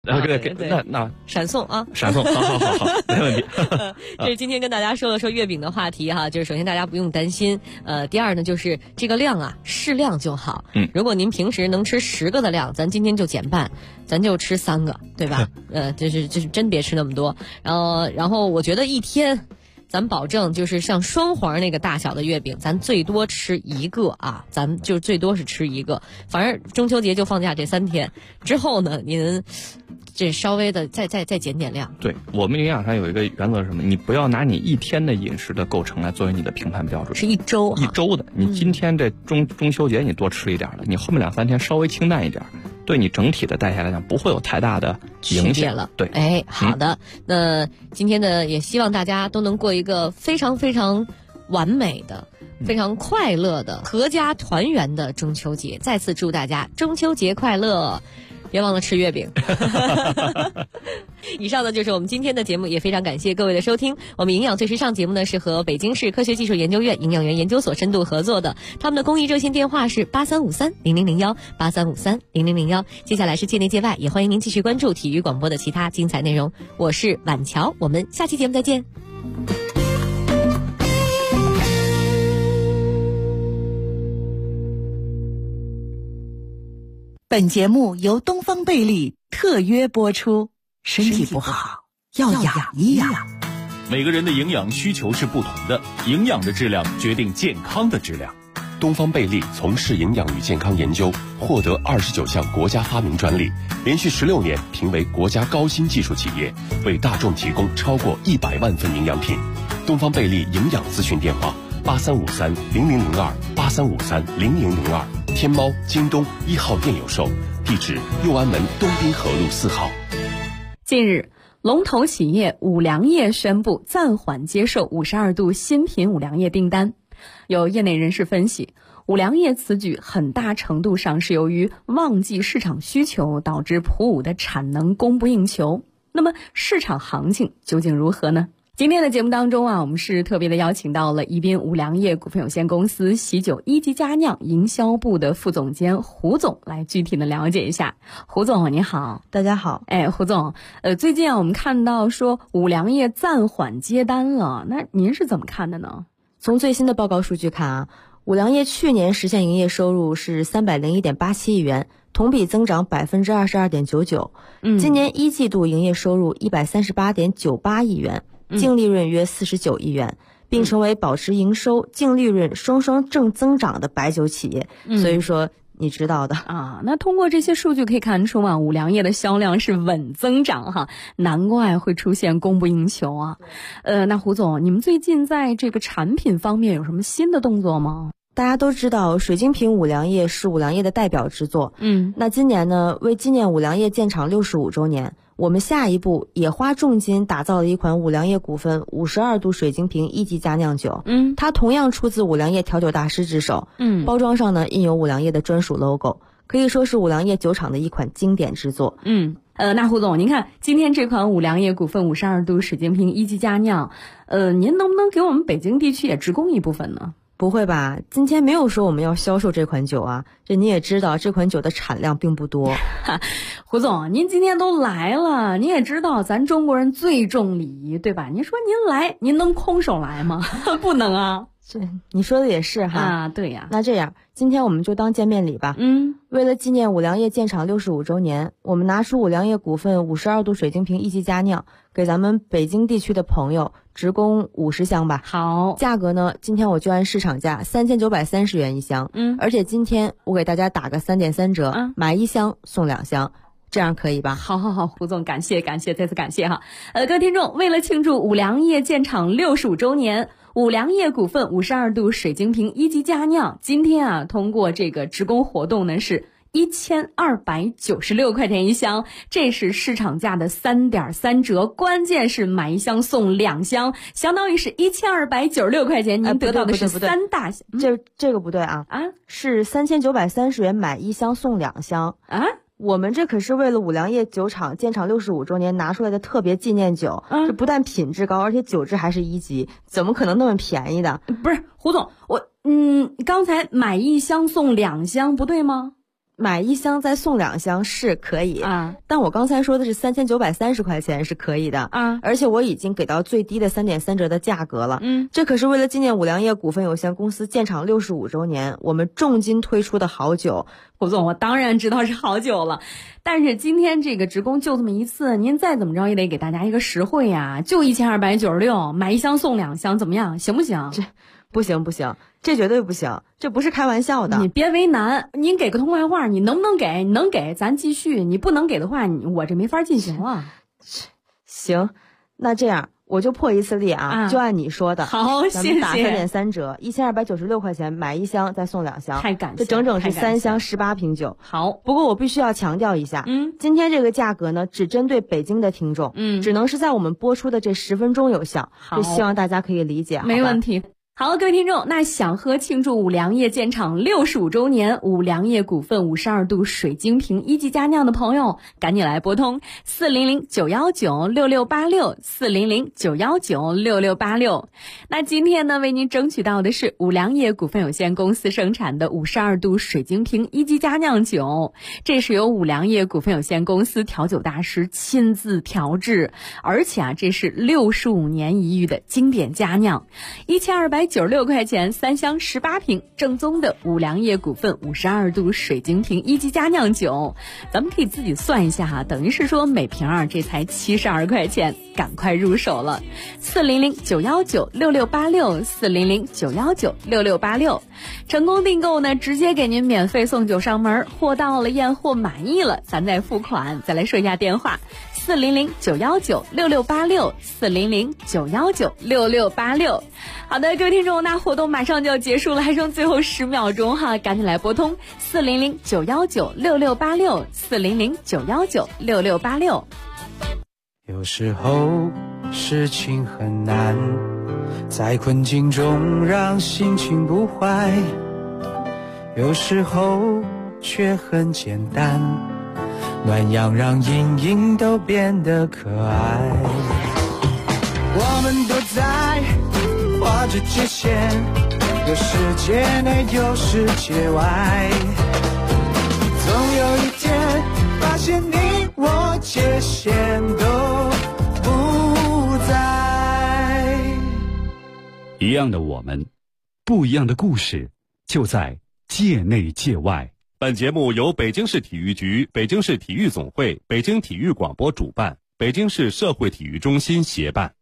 那闪送啊， 闪送，好，没问题。 这是今天跟大家说月饼的话题哈，就是首先大家不用担心，第二呢就是这个量啊适量就好。如果您平时能吃10个的量，咱今天就减半，咱就吃3个，对吧？就是真别吃那么多。然后我觉得一天。咱保证就是像双黄那个大小的月饼，咱最多吃1个啊，咱就最多是吃1个。反正中秋节就放假这3天之后呢，您这稍微的再减点量。 对，我们营养上有一个原则是什么？你不要拿你一天的饮食的构成来作为你的评判标准， 是一周的。你今天这中秋节你多吃一点了，你后面2、3天稍微清淡一点，对你整体的代谢来讲不会有太大的影响了。 对， 好的。那今天呢，也希望大家都能过一个非常非常完美的、非常快乐的、阖家团圆的中秋节。再次祝大家中秋节快乐！别忘了吃月饼。以上呢就是我们今天的节目，也非常感谢各位的收听。我们营养最时尚节目呢是和北京市科学技术研究院营养员研究所深度合作的，他们的公益热线电话是83530001，83530001。接下来是界内界外，也欢迎您继续关注体育广播的其他精彩内容。我是婉乔，我们下期节目再见。 本节目由东方贝利特约播出。身体不好要养一养。 每个人的营养需求是不同的，营养的质量决定健康的质量。 东方贝利从事营养与健康研究，获得29项国家发明专利，连续16年评为国家高新技术企业，为大众提供超过100万份营养品。东方贝利营养咨询电话83530002，83530002。天猫、京东1号店有售，地址六安门东滨河路4号。 近日，龙头企业五粮液宣布暂缓接受52度新品五粮液订单。有业内人士分析，五粮液此举很大程度上是由于旺季市场需求导致普五的产能供不应求。那么市场行情究竟如何呢？今天的节目当中我们是特别的邀请到了宜宾五粮液股份有限公司喜酒一级佳酿营销部的副总监胡总来具体的了解一下。胡总你好。 大家好。 胡总，最近我们看到说五粮液暂缓接单了，那您是怎么看的呢？ 从最新的报告数据看五粮液去年实现营业收入是301.87亿元，同比增长22.99%。今年1季度营业收入138.98亿元。净利润约49亿元，并成为保持营收、净利润双双正增长的白酒企业。所以说你知道的那通过这些数据可以看出五粮液的销量是稳增长难怪会出现供不应求那胡总，你们最近在这个产品方面有什么新的动作吗？ 大家都知道水晶瓶五粮液是五粮液的代表之作。那今年呢，为纪念五粮液建厂65周年，我们下一步也花重金打造了一款五粮液股份52度水晶瓶一级佳酿酒。它同样出自五粮液调酒大师之手。包装上呢印有五粮液的专属 logo， 可以说是五粮液酒厂的一款经典之作。 那胡总，您看今天这款五粮液股份52度水晶瓶一级佳酿，您能不能给我们北京地区也直供一部分呢？ 不会吧，今天没有说我们要销售这款酒这你也知道这款酒的产量并不多。 胡总，您今天都来了，你也知道咱中国人最重礼仪，对吧？您说您来，您能空手来吗？不能你说的也是对呀。 那这样今天我们就当见面礼吧。为了纪念五粮液建厂65周年，我们拿出五粮液股份52度水晶瓶一级佳酿，给咱们北京地区的朋友直供50箱吧。 好， 价格呢，今天我就按市场价3930元一箱。而且今天我给大家打个3.3折，买1箱送2箱。这样可以吧？ 好，胡总，感谢，再次感谢各位听众，为了庆祝五粮液建厂65周年，五粮液股份52度水晶瓶一级佳酿今天通过这个直供活动呢是1296块钱一箱，这是市场价的3.3折，关键是买1箱送2箱，相当于是1296块钱，您得到的是3大箱。 这个不对是3930元买1箱送2箱我们这可是为了五粮液酒厂建厂65周年拿出来的特别纪念酒，这不但品质高，而且酒质还是1级，怎么可能那么便宜的？ 不是胡总，刚才买1箱送2箱不对吗？ 买1箱再送2箱是可以啊，但我刚才说的是3930块钱是可以的啊，而且我已经给到最低的3.3折的价格了。这可是为了纪念五粮液股份有限公司建厂65周年，我们重金推出的好酒。 胡总，我当然知道是好酒了，但是今天这个职工就这么一次，您再怎么着也得给大家一个实惠呀，就1296，买1箱送2箱，怎么样？行不行？ 这不行，这绝对不行，这不是开玩笑的。 你别为难，您给个痛快话，你能不能给？你能给咱继续，你不能给的话，我这没法进行了。 行，那这样我就破一次例啊，就按你说的。 好， 咱们打3.3折，1296块钱买1箱再送2箱， 太感谢， 这整整是3箱18瓶酒。 好， 不过我必须要强调一下，今天这个价格呢，只针对北京的听众，只能是在我们播出的这10分钟有效。就希望大家可以理解。 没问题。好，各位听众，那想喝庆祝五粮液建厂65周年五粮液股份52度水晶瓶1级佳酿的朋友，赶紧来拨通400-919-6686，400-919-6686。那今天呢，为您争取到的是五粮液股份有限公司生产的52度水晶瓶1级佳酿酒，这是由五粮液股份有限公司调酒大师亲自调制，而且这是65年一遇的经典佳酿，1296块钱3箱18瓶，正宗的五粮液股份52度水晶瓶1级佳酿酒，咱们可以自己算一下哈，等于是说每瓶这才72块钱，赶快入手了。400-919-6686，400-919-6686，成功订购呢，直接给您免费送酒上门，货到了验货满意了，咱再付款。再来说一下电话，400-919-6686，400-919-6686。好的，各位听众，那活动马上就要结束了，还剩最后10秒钟哈，赶紧来拨通400-919-6686，400-919-6686。 有时候事情很难，在困境中让心情不坏，有时候却很简单，暖阳让阴影都变得可爱。我们都在画着界限，有世界内有世界外，总有一天发现你我界限都不在。 一样的我们，不一样的故事，就在界内界外。 本节目由北京市体育局、北京市体育总会、北京体育广播主办，北京市社会体育中心协办。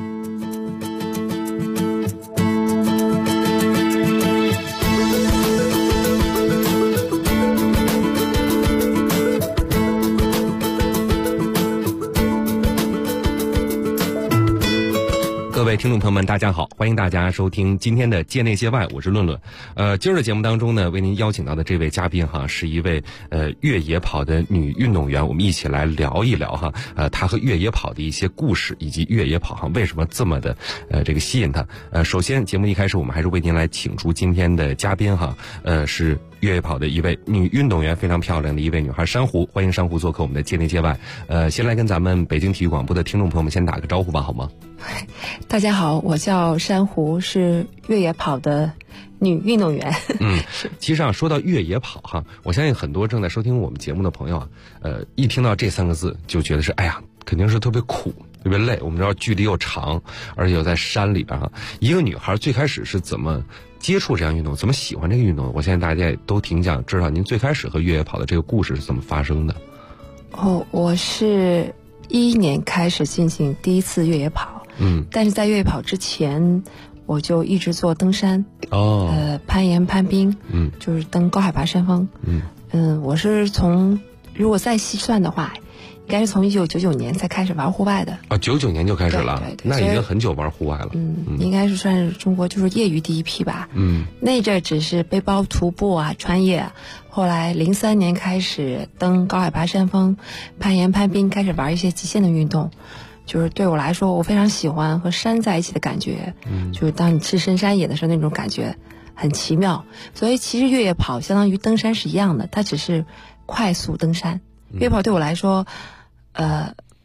各位听众朋友们，大家好，欢迎大家收听今天的界内界外，我是论论。今儿的节目当中呢，为您邀请到的这位嘉宾哈，是一位越野跑的女运动员，我们一起来聊一聊哈，她和越野跑的一些故事，以及越野跑哈为什么这么的这个吸引她。首先节目一开始，我们还是为您来请出今天的嘉宾哈，是越野跑的一位女运动员，非常漂亮的一位女孩珊瑚，欢迎珊瑚做客我们的界内界外。先来跟咱们北京体育广播的听众朋友们先打个招呼吧，好吗？ 大家好，我叫珊瑚，是越野跑的女运动员。 其实说到越野跑哈，我相信很多正在收听我们节目的朋友啊，一听到这3个字就觉得是哎呀，肯定是特别苦，特别累。我们知道距离又长，而且又在山里边哈。一个女孩最开始是怎么接触这样运动，怎么喜欢这个运动？我相信大家也都挺想知道您最开始和越野跑的这个故事是怎么发生的。 我是2011年开始进行第一次越野跑。但是在越野跑之前，我就一直做登山，攀岩、攀冰，就是登高海拔山峰。我是如果再细算的话，应该是从1999年才开始玩户外的。 99年就开始了， 对， 那已经很久玩户外了。 应该是算是中国就是业余第一批吧。那阵只是背包徒步啊，穿越啊。后来03年开始登高海拔山峰，攀岩、攀冰，开始玩一些极限的运动。就是对我来说，我非常喜欢和山在一起的感觉，就是当你置身山野的时候，那种感觉很奇妙。所以其实越野跑相当于登山是一样的，它只是快速登山。越野跑对我来说，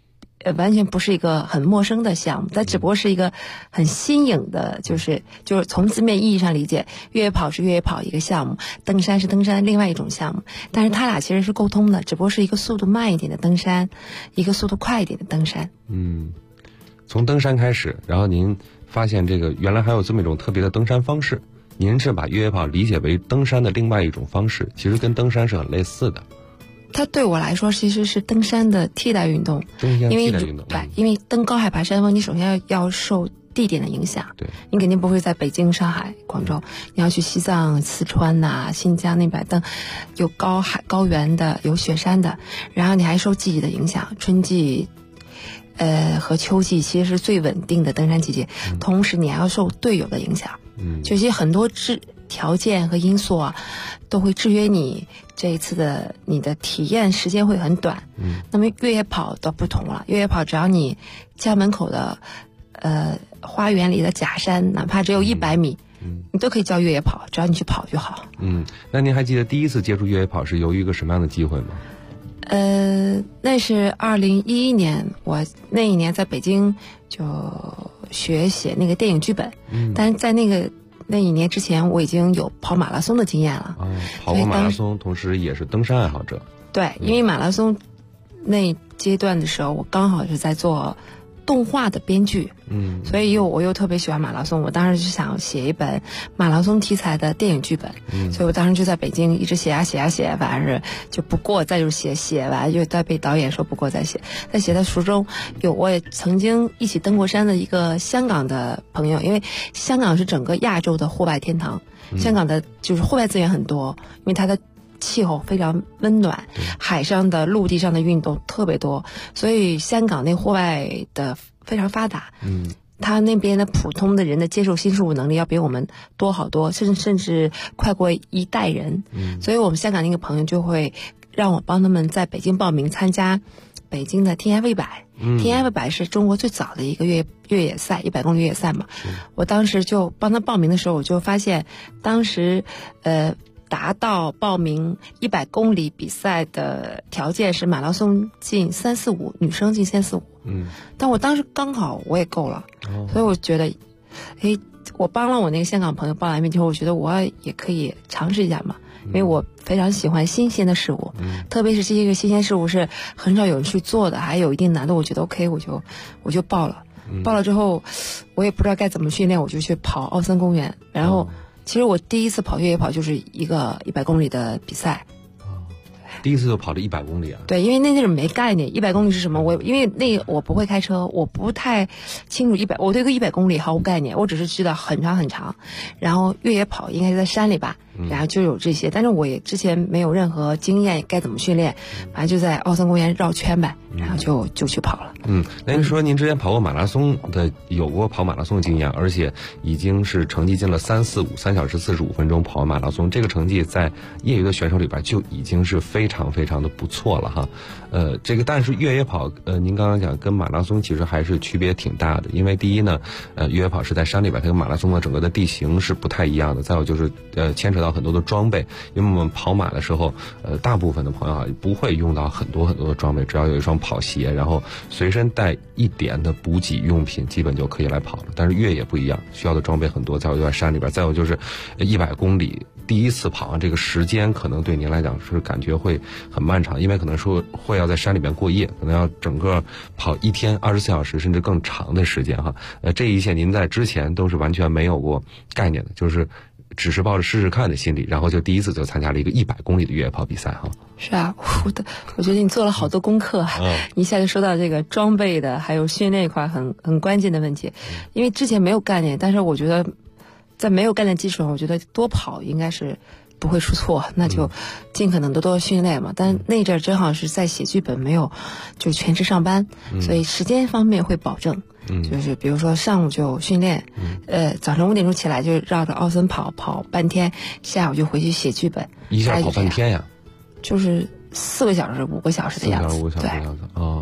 完全不是一个很陌生的项目，它只不过是一个很新颖的，就是从字面意义上理解，越野跑是越野跑一个项目，登山是登山另外一种项目，但是它俩其实是沟通的，只不过是一个速度慢一点的登山，一个速度快一点的登山。 从登山开始，然后您发现这个原来还有这么一种特别的登山方式，您是把越野跑理解为登山的另外一种方式，其实跟登山是很类似的。 它对我来说其实是登山的替代运动，因为登高海拔山峰，你首先要受地点的影响， 对， 你肯定不会在北京、上海、广州，你要去西藏、四川呐、新疆那边登，有高原的，有雪山的，然后你还受季节的影响，春季和秋季其实是最稳定的登山季节，同时你还要受队友的影响，这些很多条件和因素啊，都会制约你这一次的你的体验时间会很短。那么越野跑都不同了，越野跑只要你家门口的花园里的假山，哪怕只有100米，你都可以叫越野跑，只要你去跑就好。 那您还记得第一次接触越野跑是由于一个什么样的机会吗？ 那是2011年，我那一年在北京就学写那个电影剧本，但是在那一年之前，我已经有跑马拉松的经验了。 跑过马拉松，同时也是登山爱好者。 对，因为马拉松那阶段的时候，我刚好是在做动画的编剧，所以我又特别喜欢马拉松，我当时就想写一本马拉松题材的电影剧本，所以我当时就在北京一直写啊写啊写，反正是就不过再就是写完就再被导演说不过再写，在写的途中有我也曾经一起登过山的一个香港的朋友，因为香港是整个亚洲的户外天堂，香港的就是户外资源很多，因为它的气候非常温暖，海上的陆地上的运动特别多，所以香港那户外的非常发达。他那边的普通的人的接受新事物能力要比我们多好多，甚至快过一代人。所以我们香港那个朋友就会让我帮他们在北京报名参加北京的天涯卫百。天涯卫百是中国最早的一个越野赛，100公里越野赛嘛。我当时就帮他报名的时候，我就发现当时达到报名100公里比赛的条件是马拉松进345，女生进345。但我当时刚好我也够了，所以我觉得，我帮了我那个香港朋友报完名之后，我觉得我也可以尝试一下嘛，因为我非常喜欢新鲜的事物，特别是这些个新鲜事物是很少有人去做的，还有一定难度，我觉得 OK， 我就报了。报了之后，我也不知道该怎么训练，我就去跑奥森公园，然后。其实我第一次跑越野跑就是一个100公里的比赛， 第一次就跑了100公里啊？ 对，因为那阵没概念，100公里是什么？因为我不会开车，我不太清楚我对个100公里毫无概念，我只是知道很长很长，然后越野跑应该是在山里吧，然后就有这些，但是我也之前没有任何经验，该怎么训练，反正就在奥森公园绕圈呗，然后就去跑了。 那您说您之前跑过马拉松的，有过跑马拉松的经验，而且已经是成绩进了3小时45分钟跑完马拉松，这个成绩在业余的选手里边就已经是非常非常的不错了哈。但是越野跑，您刚刚讲跟马拉松其实还是区别挺大的，因为第一呢，越野跑是在山里边，它跟马拉松的整个的地形是不太一样的。再有就是牵扯到很多的装备，因为我们跑马的时候，大部分的朋友啊不会用到很多很多的装备，只要有一双跑鞋，然后随身带一点的补给用品，基本就可以来跑了。但是越野不一样，需要的装备很多，再有就在山里边，再有就是100公里。第一次跑完这个时间可能对您来讲是感觉会很漫长，因为可能说会要在山里边过夜，可能要整个跑1天24小时甚至更长的时间哈。这一切您在之前都是完全没有过概念的，就是只是抱着试试看的心理，然后就第一次就参加了一个100公里的越野跑比赛哈。 是啊，我觉得你做了好多功课，一下就说到这个装备的还有训练一块很关键的问题，因为之前没有概念，但是我觉得在没有概念基础上，我觉得多跑应该是不会出错，那就尽可能的多训练嘛。但那阵正好是在写剧本，没有就全职上班，所以时间方面会保证。就是比如说上午就训练，早上5点钟起来就绕着奥森跑半天，下午就回去写剧本。 一下跑半天呀？ 就是4个小时、5个小时的样子。 4个小时、5个小时的样子啊。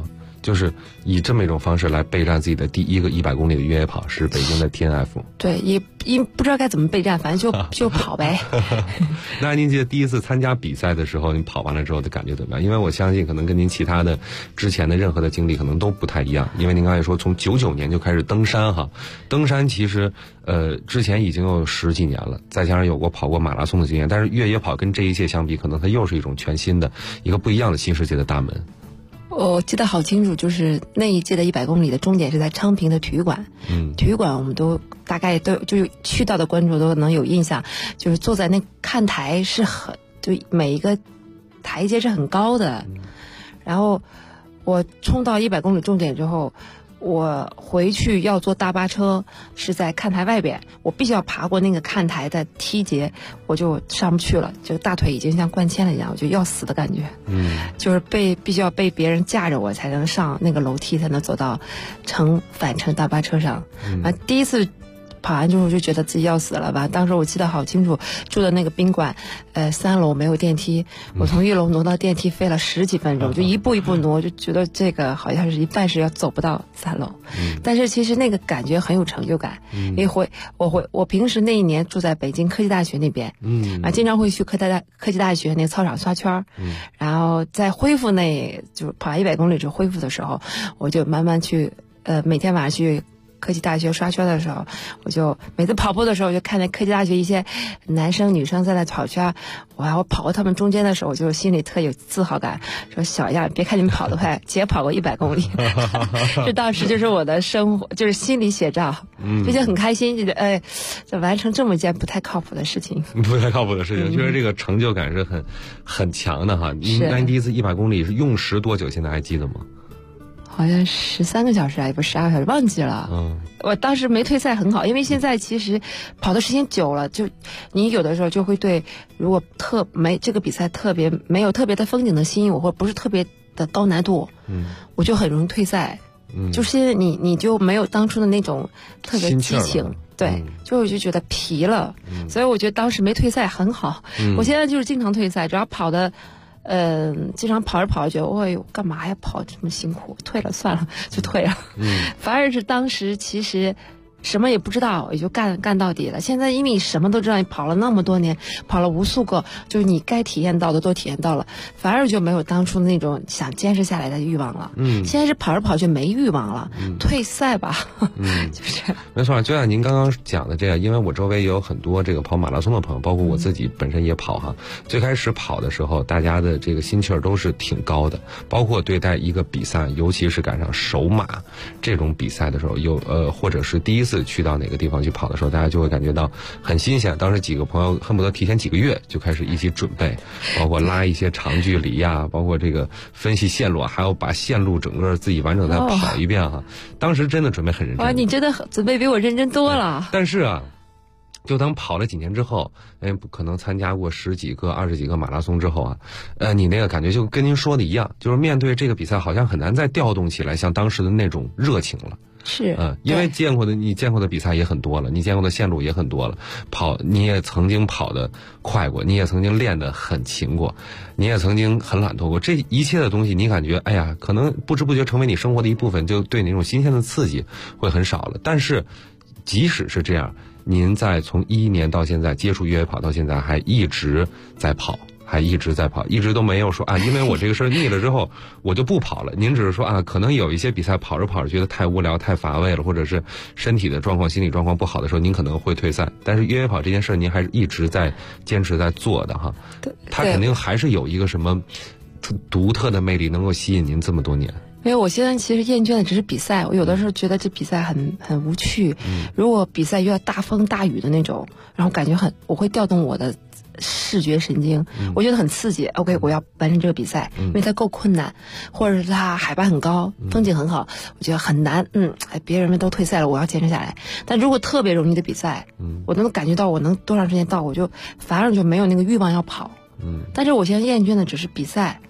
就是以这么一种方式来备战自己的第一个100公里的越野跑，是北京的 TNF。 对，也不知道该怎么备战，反正就跑呗。 那您记得第一次参加比赛的时候，您跑完了之后的感觉怎么样？因为我相信可能跟您其他的之前的任何的经历可能都不太一样。因为您刚才说从99年就开始登山哈，登山其实之前已经有10几年了，再加上有过跑过马拉松的经验，但是越野跑跟这一切相比，可能它又是一种全新的一个不一样的新世界的大门。 我记得好清楚，就是那一届的100公里的终点是在昌平的体育馆。体育馆我们都大概都就是去到的观众都能有印象，就是坐在那看台是就每一个台阶是很高的。然后我冲到100公里终点之后，我回去要坐大巴车，是在看台外边，我必须要爬过那个看台的梯节，我就上不去了，就大腿已经像灌铅了一样，我就要死的感觉。就是必须要被别人架着我才能上那个楼梯，才能走到返程大巴车上。第一次跑完之后就觉得自己要死了吧。当时我记得好清楚，住的那个宾馆，3楼没有电梯，我从1楼挪到电梯费了10几分钟，就一步一步挪，就觉得这个好像是一半是要走不到3楼。但是其实那个感觉很有成就感。我平时那一年住在北京科技大学那边，经常会去科技大学那个操场刷圈，然后在恢复就是跑完100公里之后恢复的时候，我就慢慢去每天晚上去科技大学刷圈的时候，我就每次跑步的时候，我就看见科技大学一些男生女生在那跑圈，我跑过他们中间的时候，我就心里特有自豪感，说小样，别看你们跑得快，姐跑过100公里。这当时就是我的生活，就是心理写照，就觉得很开心，觉得就完成这么一件不太靠谱的事情。 不太靠谱的事情，确实这个成就感是很强的哈。您第一次100公里是用时多久？现在还记得吗？ 好像13个小时，也不是12个小时，忘记了。我当时没退赛很好，因为现在其实跑的时间久了，就你有的时候就会对，如果这个比赛没有特别的风景的吸引我，或者不是特别的高难度，我就很容易退赛。就是你就没有当初的那种特别激情，对，我就觉得疲了。所以我觉得当时没退赛很好。我现在就是经常退赛，只要跑的。经常跑着跑着觉得，哎呦，干嘛呀？跑这么辛苦，退了算了，就退了。反而是当时其实什么也不知道，也就干到底了。现在因为你什么都知道，你跑了那么多年，跑了无数个，就是你该体验到的都体验到了，反而就没有当初那种想坚持下来的欲望了。现在是跑着跑就没欲望了，退赛吧。就是没错，就像您刚刚讲的这样，因为我周围也有很多这个跑马拉松的朋友，包括我自己本身也跑哈。最开始跑的时候，大家的这个心气儿都是挺高的，包括对待一个比赛，尤其是赶上首马这种比赛的时候，或者是第一次去到哪个地方去跑的时候，大家就会感觉到很新鲜。当时几个朋友恨不得提前几个月就开始一起准备，包括拉一些长距离呀，包括这个分析线路，还要把线路整个自己完整再跑一遍哈。当时真的准备很认真。 哇，你真的准备比我认真多了。 但是啊，就当跑了几年之后，可能参加过10几个、20几个马拉松之后啊，你那个感觉就跟您说的一样，就是面对这个比赛好像很难再调动起来像当时的那种热情了。 是， 因为你见过的比赛也很多了，你见过的线路也很多了，你也曾经跑得快过，你也曾经练得很勤过，你也曾经很懒惰过，这一切的东西你感觉，哎呀，可能不知不觉成为你生活的一部分，就对你那种新鲜的刺激会很少了。但是即使是这样，您在从2011年到现在接触越野跑到现在还一直在跑，一直都没有说因为我这个事儿腻了之后我就不跑了。您只是说可能有一些比赛跑着跑着觉得太无聊太乏味了，或者是身体的状况心理状况不好的时候您可能会退赛，但是越野跑这件事您还是一直在坚持在做的哈。它肯定还是有一个什么独特的魅力能够吸引您这么多年。 因为我现在其实厌倦的只是比赛，我有的时候觉得这比赛很无趣。如果比赛遇到大风大雨的那种，然后感觉我会调动我的视觉神经，我觉得很刺激。OK， 我要完成这个比赛，因为它够困难，或者是它海拔很高，风景很好，我觉得很难。别人们都退赛了，我要坚持下来。但如果特别容易的比赛，我能感觉到我能多长时间到，我就反而就没有那个欲望要跑。但是我现在厌倦的只是比赛，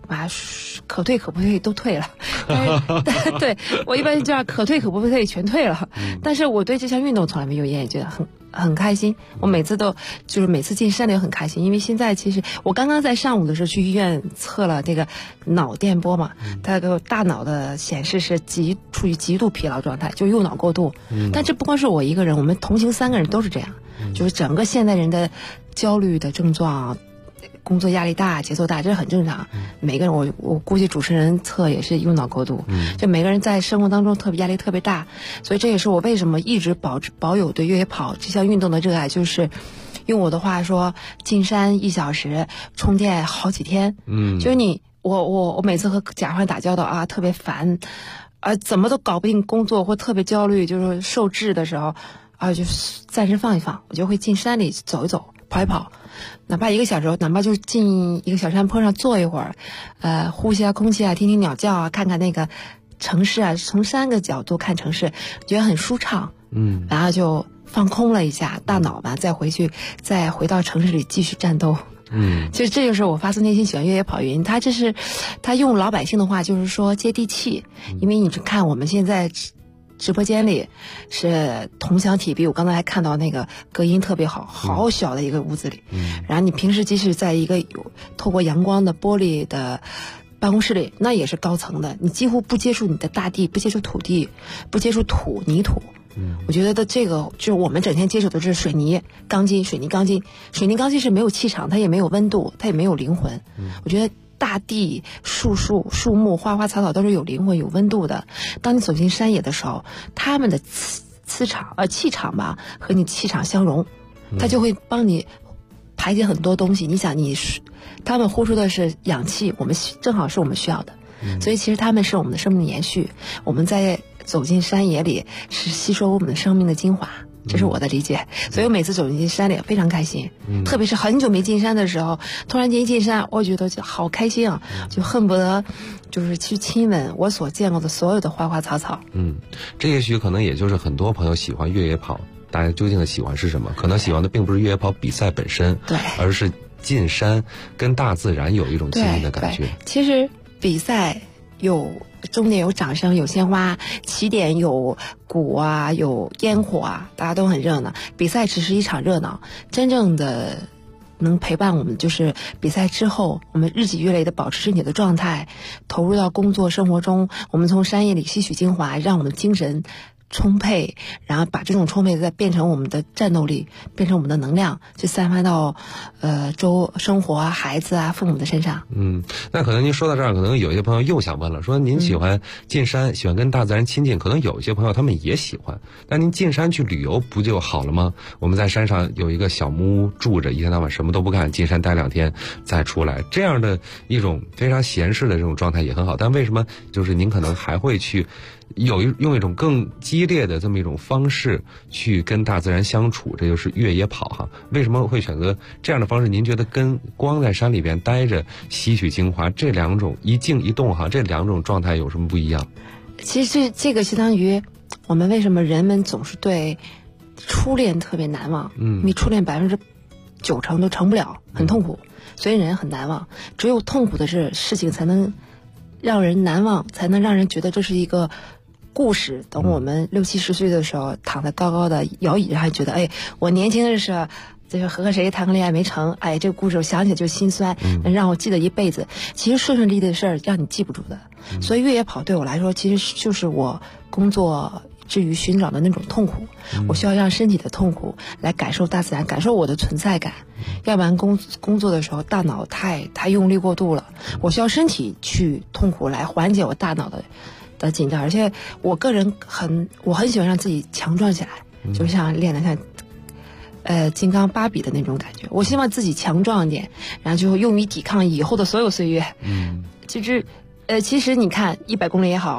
啊，可退可不退都退了。对，我一般这样可退可不退全退了。但是我对这项运动从来没有厌，觉得很开心。我每次都就是每次进山里都很开心，因为现在其实我刚刚在上午的时候去医院测了这个脑电波嘛，它的大脑的显示是处于极度疲劳状态，就右脑过度。但这不光是我一个人，我们同行3个人都是这样，就是整个现代人的焦虑的症状。工作压力大，节奏大，这是很正常。每个人，我估计主持人测也是右脑过度，就每个人在生活当中压力特别大，所以这也是我为什么一直保有对越野跑这项运动的热爱，就是用我的话说，进山1小时，充电好几天。就是我每次和甲方打交道啊，特别烦，怎么都搞不定工作或特别焦虑，就是受制的时候啊，就暂时放一放，我就会进山里走一走，跑一跑。哪怕1个小时，哪怕就进一个小山坡上坐一会儿，呼吸空气听听鸟叫看看那个城市从3个角度看城市，觉得很舒畅。然后就放空了一下大脑吧，再回到城市里继续战斗。其实这就是我发自内心喜欢越野跑原因。他用老百姓的话就是说接地气，因为你看我们现在。直播间里是同享体壁，我刚才还看到那个隔音特别好，好小的一个屋子里。然后你平时即使在一个有透过阳光的玻璃的办公室里，那也是高层的，你几乎不接触你的大地，不接触土地，不接触泥土。我觉得这个就是我们整天接触的是水泥钢筋是没有气场，它也没有温度，它也没有灵魂。我觉得大地、树木、花花草草都是有灵魂、有温度的。当你走进山野的时候，他们的气场吧，和你气场相融，它就会帮你排解很多东西。你想，他们呼出的是氧气，正好是我们需要的，所以其实他们是我们的生命延续。我们在走进山野里，是吸收我们的生命的精华。这是我的理解，所以我每次走进山里非常开心，特别是很久没进山的时候，突然间一进山，我觉得就好开心啊，就恨不得就是去亲吻我所见过的所有的花花草草。 这也许可能也就是很多朋友喜欢越野跑，大家究竟的喜欢是什么？可能喜欢的并不是越野跑比赛本身， 对， 而是进山跟大自然有一种亲密的感觉。 其实比赛终点有掌声，有鲜花，起点有鼓啊，有烟火啊，大家都很热闹。比赛只是一场热闹，真正的能陪伴我们就是比赛之后，我们日积月累的保持身体的状态，投入到工作生活中，我们从山野里吸取精华，让我们精神充沛，然后把这种充沛再变成我们的战斗力，变成我们的能量，去散发到生活啊、孩子啊、父母的身上。 那可能您说到这儿，可能有一些朋友又想问了，说您喜欢进山，喜欢跟大自然亲近，可能有一些朋友他们也喜欢，但您进山去旅游不就好了吗？我们在山上有一个小木屋住着，一天到晚什么都不干，进山待2天再出来，这样的一种非常闲适的这种状态也很好。但为什么就是您可能还会去用一种更激烈的这么一种方式去跟大自然相处，这就是越野跑哈。为什么会选择这样的方式？您觉得跟光在山里边待着吸取精华，这2种一静一动哈，这2种状态有什么不一样？ 其实这个相当于我们为什么人们总是对初恋特别难忘？你初恋90%都成不了，很痛苦，所以人很难忘。只有痛苦的事情才能让人难忘，才能让人觉得这是一个故事。等我们60、70岁的时候，躺在高高的摇椅上，觉得我年轻的时候就是和谁谈个恋爱没成，这个故事我想起来就心酸，能让我记得一辈子。其实顺利的事儿让你记不住的，所以越野跑对我来说，其实就是我工作至于寻找的那种痛苦。我需要让身体的痛苦来感受大自然，感受我的存在感。要不然工作的时候大脑太用力过度了，我需要身体去痛苦来缓解我大脑的紧张。而且我个人我很喜欢让自己强壮起来，就像练的像金刚芭比的那种感觉。我希望自己强壮一点，然后就用于抵抗以后的所有岁月。其实你看100公里也好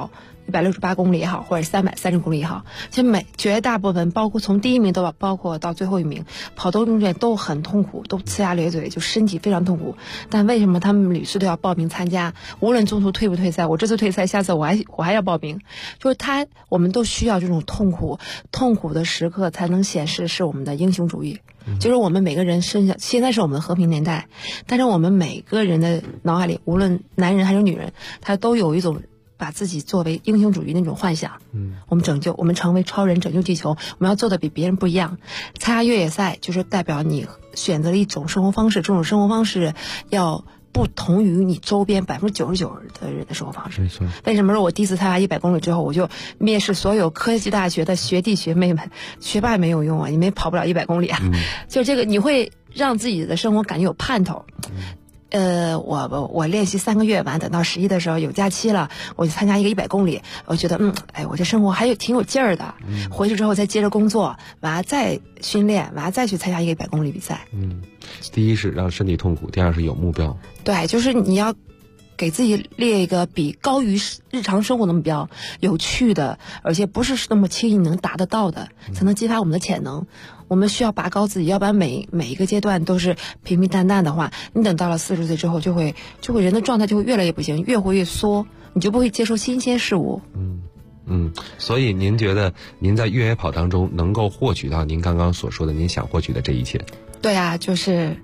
168公里也好，或者330公里也好，其实绝大部分，包括从第1名包括到最后1名，跑动运动员都很痛苦，都呲牙咧嘴，就身体非常痛苦。但为什么他们屡次都要报名参加？无论中途退不退赛，我这次退赛，下次我还要报名。就是我们都需要这种痛苦的时刻，才能显示是我们的英雄主义。就是我们每个人身上，现在是我们的和平年代，但是我们每个人的脑海里，无论男人还是女人，他都有一种把自己作为英雄主义那种幻想。我们成为超人，拯救地球，我们要做的比别人不一样。参加越野赛就是代表你选择了一种生活方式，这种生活方式要不同于你周边99%的人的生活方式。 没错。 为什么说我第一次参加100公里之后，我就蔑视所有科技大学的学弟学妹们？学霸没有用啊，你们跑不了100公里啊。就这个，你会让自己的生活感觉有盼头。我练习3个月，完等到11的时候有假期了，我就参加一个100公里，我觉得我这生活还挺有劲儿的。回去之后再接着工作，完了再训练，完了再去参加一个100公里比赛。 第一是让身体痛苦，第二是有目标。 对，就是你要给自己列一个比高于日常生活的目标，有趣的，而且不是那么轻易能达得到的，才能激发我们的潜能。我们需要拔高自己，要不然每一个阶段都是平平淡淡的话，你等到了40岁之后，就会人的状态就会越来越不行，越活越缩，你就不会接受新鲜事物。 所以您觉得您在越野跑当中能够获取到您刚刚所说的您想获取的这一切？ 对啊，就是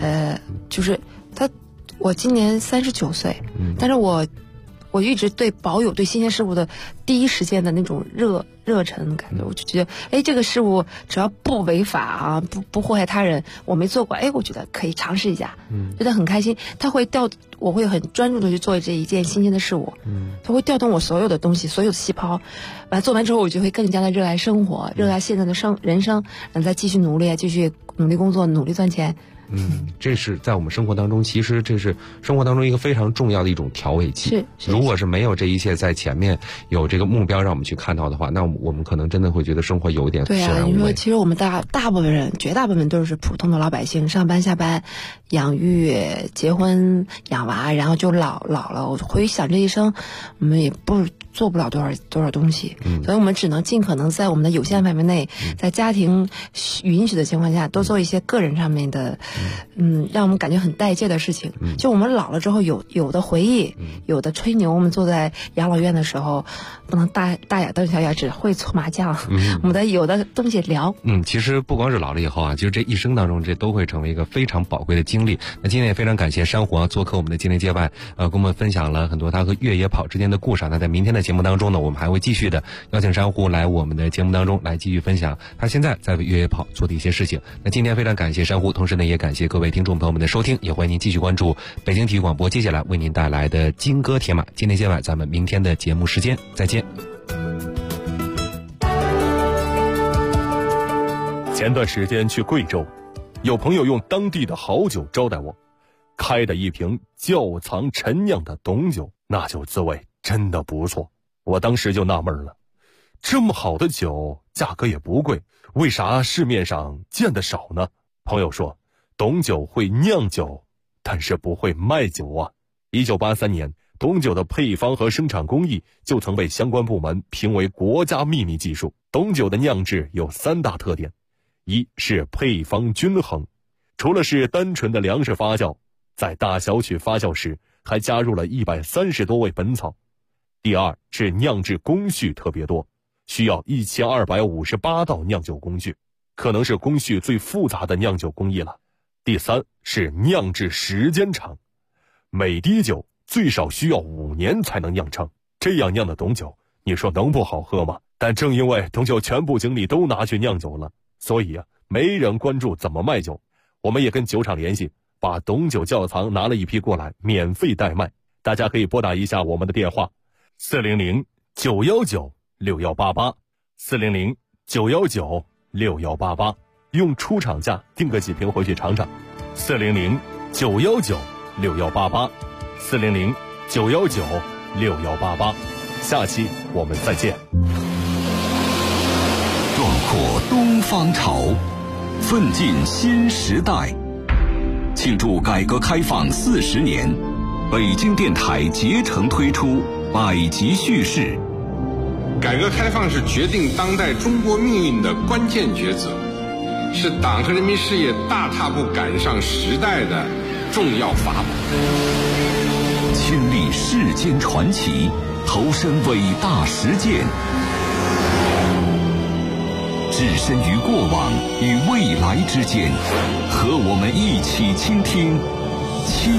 我今年39岁，但是我一直保有对新鲜事物的第一时间的那种热忱感觉，我就觉得这个事物只要不违法啊，不祸害他人，我没做过，我觉得可以尝试一下，觉得很开心。我会很专注的去做这一件新鲜的事物，它会调动我所有的东西，所有的细胞。做完之后，我就会更加的热爱生活，热爱现在的人生，再继续努力工作，努力赚钱。 这是在我们生活当中，其实这是生活当中一个非常重要的一种调味剂。如果是没有这一切在前面有这个目标让我们去看到的话，那我们可能真的会觉得生活有一点索然无味。 对啊，你说其实我们大部分人，绝大部分都是普通的老百姓，上班下班，养育、结婚、养娃，然后就老了。我回想这一生，我们也做不了多少东西，所以我们只能尽可能在我们的有限范围内，在家庭允许的情况下，多做一些个人上面的，让我们感觉很带劲的事情。就我们老了之后有的回忆，有的吹牛。我们坐在养老院的时候，不能大眼瞪小眼，只会搓麻将。我们有的东西聊。 其实不光是老了以后啊，其实这一生当中，这都会成为一个非常宝贵的经历。那今天也非常感谢珊瑚做客我们的境内街外，跟我们分享了很多他和越野跑之间的故事。那在明天的节目当中呢，我们还会继续的邀请珊瑚来我们的节目当中来继续分享他现在在为越野跑做的一些事情。那今天非常感谢珊瑚，同时呢也感谢各位听众朋友们的收听，也欢迎您继续关注北京体育广播接下来为您带来的金戈铁马。境内街外，咱们明天的节目时间再见。 前段时间去贵州，有朋友用当地的好酒招待我，开的一瓶窖藏陈酿的董酒，那酒滋味真的不错。我当时就纳闷了，这么好的酒价格也不贵，为啥市面上见得少呢？朋友说，董酒会酿酒，但是不会卖酒啊。1983年，董酒的配方和生产工艺就曾被相关部门评为国家秘密技术。董酒的酿制有3大特点，一是配方均衡，除了是单纯的粮食发酵，在大小曲发酵时还加入了130多味本草。第二是酿制工序特别多，需要1258道酿酒工序，可能是工序最复杂的酿酒工艺了。第三是酿制时间长，每滴酒最少需要5年才能酿成，这样酿的董酒，你说能不好喝吗？但正因为董酒全部精力都拿去酿酒了，所以没人关注怎么卖酒。我们也跟酒厂联系，把董酒窖藏拿了一批过来，免费代卖。大家可以拨打一下我们的电话，400-919-6188 400-919-6188，用出厂价订个几瓶回去尝尝。400-919-6188 400-919-6188，下期我们再见。 壮阔东方潮，奋进新时代。庆祝改革开放40年，北京电台竭诚推出百集叙事， 改革开放是决定当代中国命运的关键抉择，是党和人民事业大踏步赶上时代的重要法宝。 亲历世间传奇，投身伟大实践，置身于过往与未来之间，和我们一起倾听